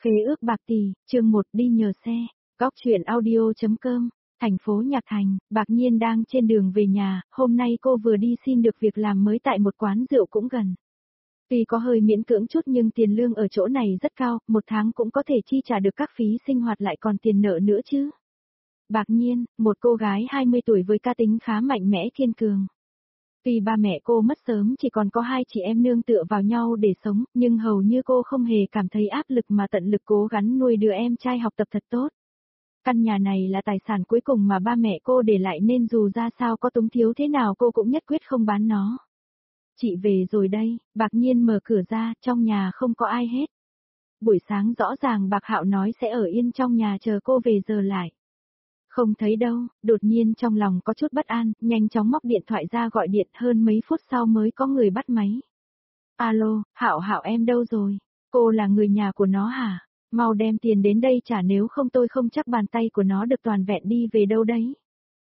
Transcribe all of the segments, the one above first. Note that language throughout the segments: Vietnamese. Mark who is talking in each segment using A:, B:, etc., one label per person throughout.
A: Khế ước bạc tỷ, chương 1 đi nhờ xe, góc chuyện audio.com, thành phố Nhạc Thành, Bạc Nhiên đang trên đường về nhà, hôm nay cô vừa đi xin được việc làm mới tại một quán rượu cũng gần. Tuy có hơi miễn cưỡng chút nhưng tiền lương ở chỗ này rất cao, một tháng cũng có thể chi trả được các phí sinh hoạt lại còn tiền nợ nữa chứ. Bạc Nhiên, một cô gái 20 tuổi với cá tính khá mạnh mẽ kiên cường. Tuy ba mẹ cô mất sớm chỉ còn có hai chị em nương tựa vào nhau để sống, nhưng hầu như cô không hề cảm thấy áp lực mà tận lực cố gắng nuôi đứa em trai học tập thật tốt. Căn nhà này là tài sản cuối cùng mà ba mẹ cô để lại nên dù ra sao có túng thiếu thế nào cô cũng nhất quyết không bán nó. Chị về rồi đây, Bạc Nhiên mở cửa ra, trong nhà không có ai hết. Buổi sáng rõ ràng Bạc Hạo nói sẽ ở yên trong nhà chờ cô về giờ lại. Không thấy đâu, đột nhiên trong lòng có chút bất an, nhanh chóng móc điện thoại ra gọi điện, hơn mấy phút sau mới có người bắt máy. Alo, Hạo Hạo em đâu rồi? Cô là người nhà của nó hả? Mau đem tiền đến đây trả nếu không tôi không chắc bàn tay của nó được toàn vẹn đi về đâu đấy.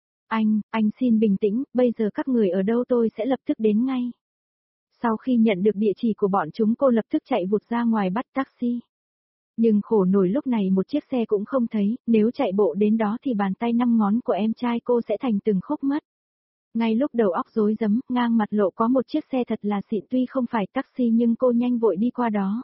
A: Anh xin bình tĩnh, bây giờ các người ở đâu tôi sẽ lập tức đến ngay. Sau khi nhận được địa chỉ của bọn chúng cô lập tức chạy vụt ra ngoài bắt taxi. Nhưng khổ nổi lúc này một chiếc xe cũng không thấy, nếu chạy bộ đến đó thì bàn tay 5 ngón của em trai cô sẽ thành từng khúc mất. Ngay lúc đầu óc rối rắm, ngang mặt lộ có một chiếc xe thật là xịn tuy không phải taxi nhưng cô nhanh vội đi qua đó.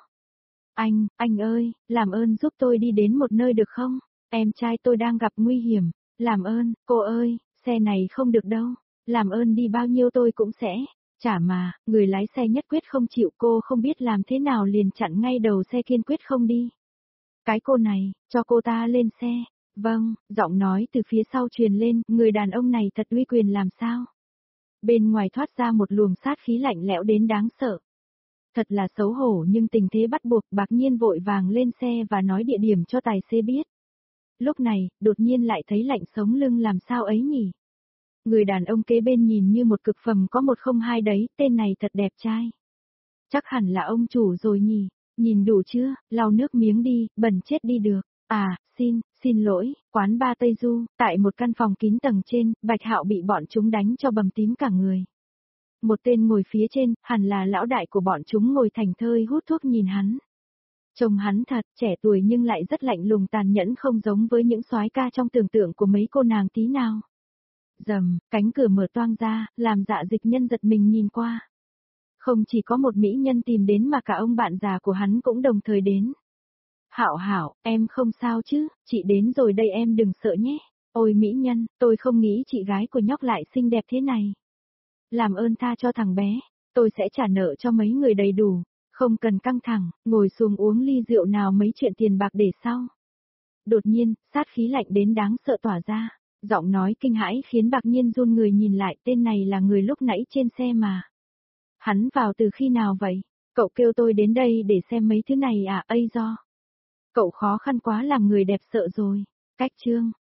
A: Anh ơi, làm ơn giúp tôi đi đến một nơi được không? Em trai tôi đang gặp nguy hiểm. Làm ơn, cô ơi, xe này không được đâu. Làm ơn đi bao nhiêu tôi cũng sẽ. Chả mà, người lái xe nhất quyết không chịu cô không biết làm thế nào liền chặn ngay đầu xe kiên quyết không đi. Cái cô này, cho cô ta lên xe. Vâng, giọng nói từ phía sau truyền lên, người đàn ông này thật uy quyền làm sao? Bên ngoài thoát ra một luồng sát khí lạnh lẽo đến đáng sợ. Thật là xấu hổ nhưng tình thế bắt buộc Bạc Nhiên vội vàng lên xe và nói địa điểm cho tài xế biết. Lúc này, đột nhiên lại thấy lạnh sống lưng làm sao ấy nhỉ? Người đàn ông kế bên nhìn như một cực phẩm có 102 đấy, tên này thật đẹp trai. Chắc hẳn là ông chủ rồi nhỉ? Nhìn đủ chưa, lau nước miếng đi, bẩn chết đi được. Xin lỗi, quán ba Tây Du, tại một căn phòng kín tầng trên, Bạch Hạo bị bọn chúng đánh cho bầm tím cả người. Một tên ngồi phía trên, hẳn là lão đại của bọn chúng ngồi thành thơi hút thuốc nhìn hắn. Trông hắn thật trẻ tuổi nhưng lại rất lạnh lùng tàn nhẫn không giống với những soái ca trong tưởng tượng của mấy cô nàng tí nào. Rầm, cánh cửa mở toang ra, làm Dạ Dịch Nhân giật mình nhìn qua. Không chỉ có một mỹ nhân tìm đến mà cả ông bạn già của hắn cũng đồng thời đến. Hạo, em không sao chứ, chị đến rồi đây em đừng sợ nhé. Ôi mỹ nhân, tôi không nghĩ chị gái của nhóc lại xinh đẹp thế này. Làm ơn tha cho thằng bé, tôi sẽ trả nợ cho mấy người đầy đủ, không cần căng thẳng, ngồi xuống uống ly rượu nào mấy chuyện tiền bạc để sau. Đột nhiên, sát khí lạnh đến đáng sợ tỏa ra, giọng nói kinh hãi khiến Bạc Nhiên run người nhìn lại tên này là người lúc nãy trên xe mà. Hắn vào từ khi nào vậy? Cậu kêu tôi đến đây để xem mấy thứ này à, ây do. Cậu khó khăn quá làm người đẹp sợ rồi. Cách chương.